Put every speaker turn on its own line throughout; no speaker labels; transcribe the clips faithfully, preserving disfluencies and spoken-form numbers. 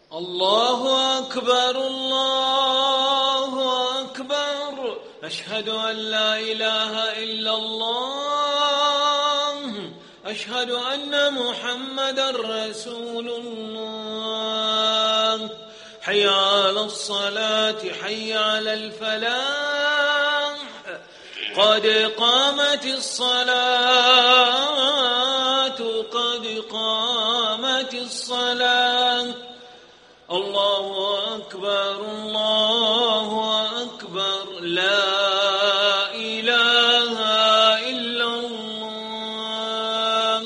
الله أكبر الله أكبر أشهد أن لا إله إلا الله أشهد أن محمدا رسول الله حي على الصلاة حي على الفلاح قد قامت الصلاة قد قامت الصلاة الله أكبر الله أكبر لا إله إلا الله.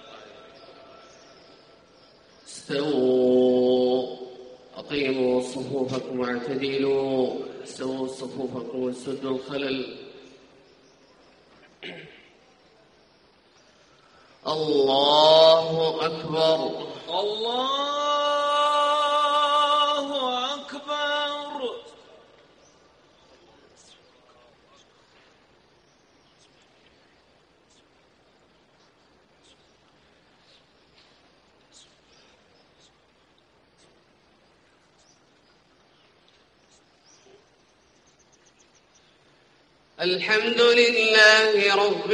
استووا أقيموا صفوفكم واعتدلوا استووا صفوفكم واسدوا الخلل. الله أكبر
الله
الحمد لله رب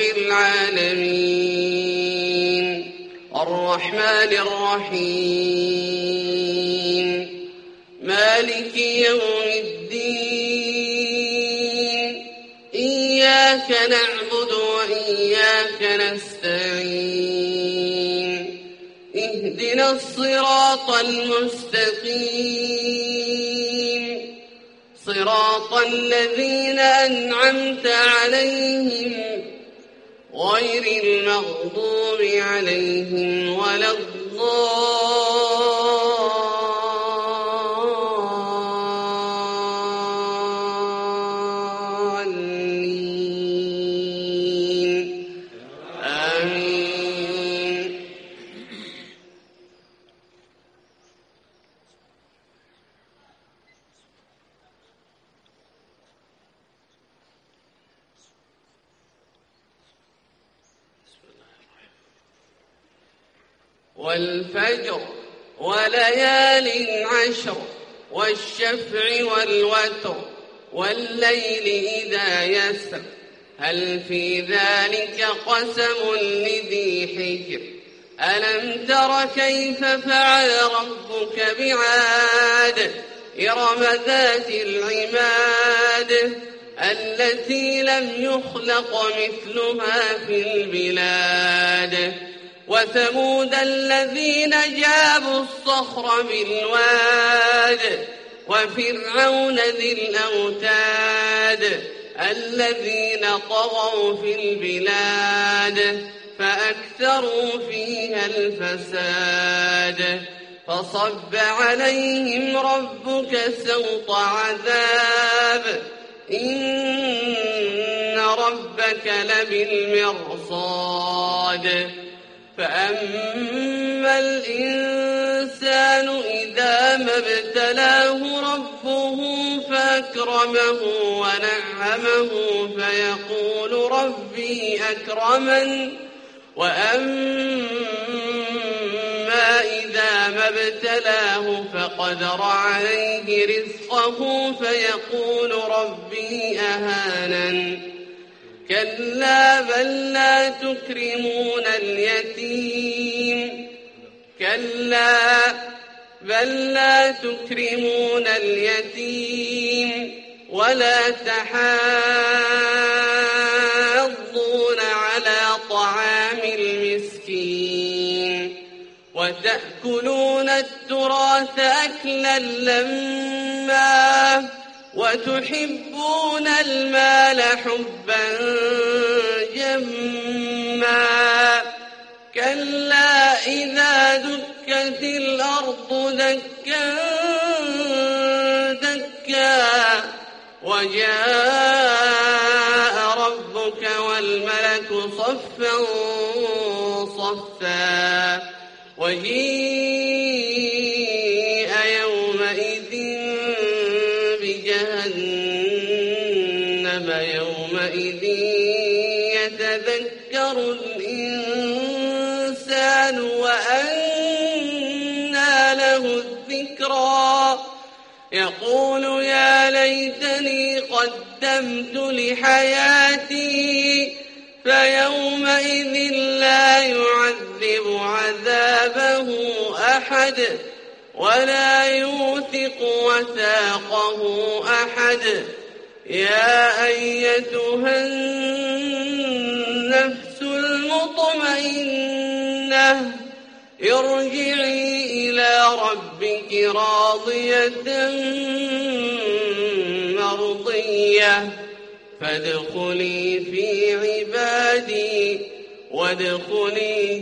العالمين الرحمن الرحيم مالك يوم الدين إياك نعبد وإياك نستعين اهدنا الصراط المستقيم صراط الذين أنعمت عليهم غير المغضوب عليهم ولا الضالين آمين. والفجر وليال عشر والشفع والوتر والليل إذا يسر هل في ذلك قسم لذي حجر ألم تر كيف فعل ربك بعاد إرم ذات العماد التي لم يخلق مثلها في البلاد وثمود الذين جابوا الصخر بالواد وفرعون ذي الأوتاد الذين طغوا في البلاد فأكثروا فيها الفساد فصب عليهم ربك سوط عذاب إن ربك لبالمرصاد فأما الإنسان إذا ما ابتلاه ربه فأكرمه ونعمه فيقول ربي أكرمن وأما إذا ما ابتلاه فقدر عليه رزقه فيقول ربي أهانن كلا بل لا تكرمون اليتيم كلا بل لا تكرمون اليتيم ولا تحاضون على طعام المسكين وتأكلون التراث أكلا لما وتحبون المال حبا جما كلا إذا دكت الأرض دكا دكا وجاء ربك والملك صفا صفا وجيء يومئذ بجهنم يومئذ يتذكر الإنسان وأنى له له الذكرى يقول يا ليتني قدمت لحياتي فيومئذ لا يعذب عذابه أحد ولا يوثق وثاقه أحد. يا أيتها النفس المطمئنة ارجعي إلى ربك راضية مرضية فادخلي في عبادي وادخلي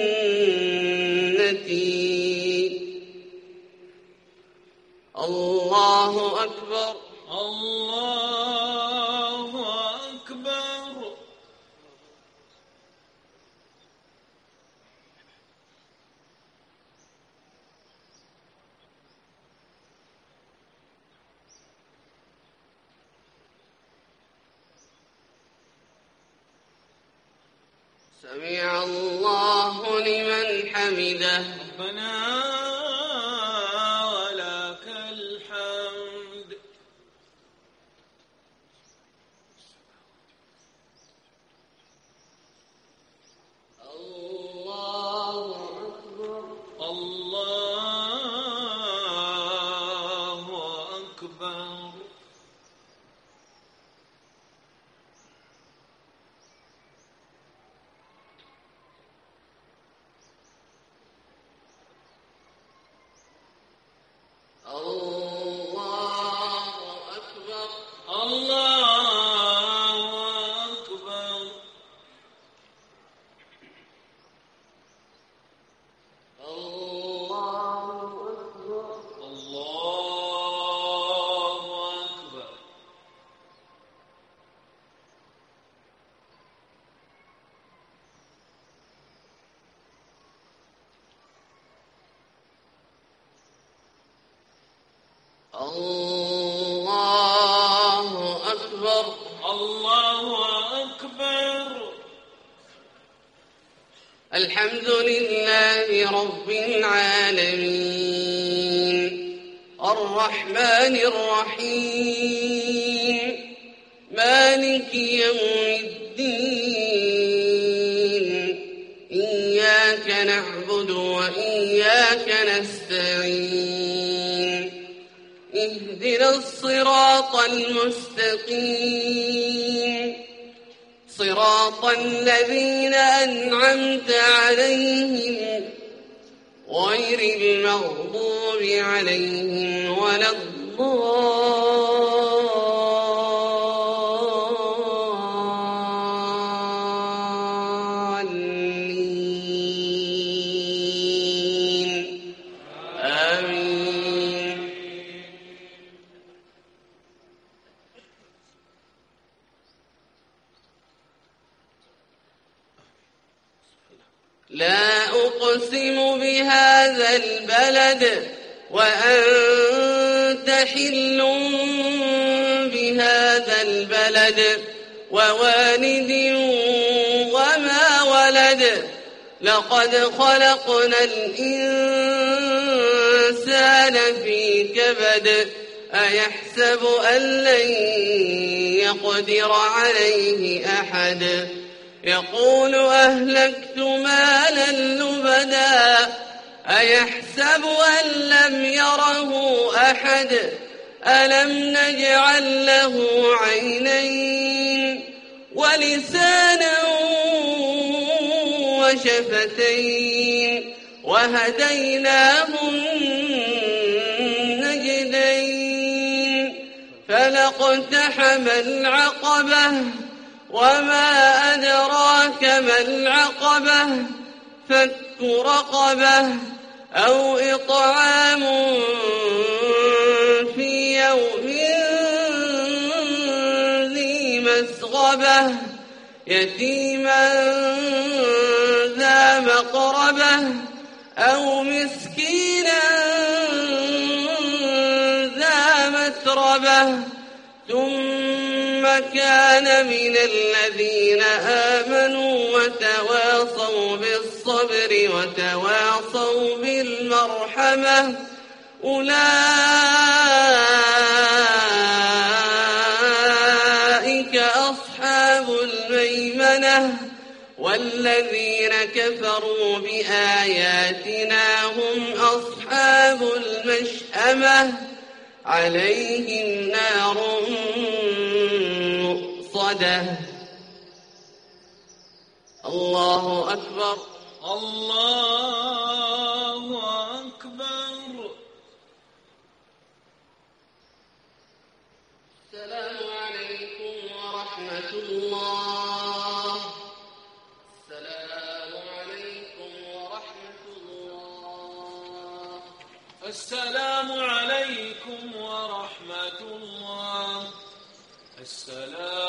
جنتي. الله أكبر.
الله أكبر.
سمع الله لمن حمده.
ربنا ولك الحمد.
الله أكبر.
الله أكبر.
الله أكبر.
الله أكبر.
الحمد لله رب العالمين الرحمن الرحيم مالك يوم الدين إياك نعبد وإياك نستعين اهدنا الصراط المستقيم صراط الذين أنعمت عليهم غير المغضوب عليهم ولا الضالين آمين. لا أقسم بهذا البلد وأنت حل بهذا البلد ووالد وما ولد لقد خلقنا الإنسان في كبد أيحسب أن لن يقدر عليه أحد يقول أهلكت مالا لبدا أيحسب أن لم يره أحد ألم نجعل له عينين ولسانا وشفتين وهديناه النجدين فلاقتحم العقبة وما أدراك ما العقبة فك رقبة أو إطعام في يوم ذي مسغبة يتيما ذا مقربة أو مسكينا ذا متربة ثم كان من الذين آمنوا وتواصوا بالصبر وتواصوا بالمرحمة أولئك أصحاب الميمنة والذين كفروا بآياتنا هم أصحاب المشأمة عليهم نار مؤصدة. الله أكبر.
الله أكبر.
السلام عليكم ورحمة الله. السلام عليكم ورحمة الله.
السلام عليكم ورحمة الله. السلام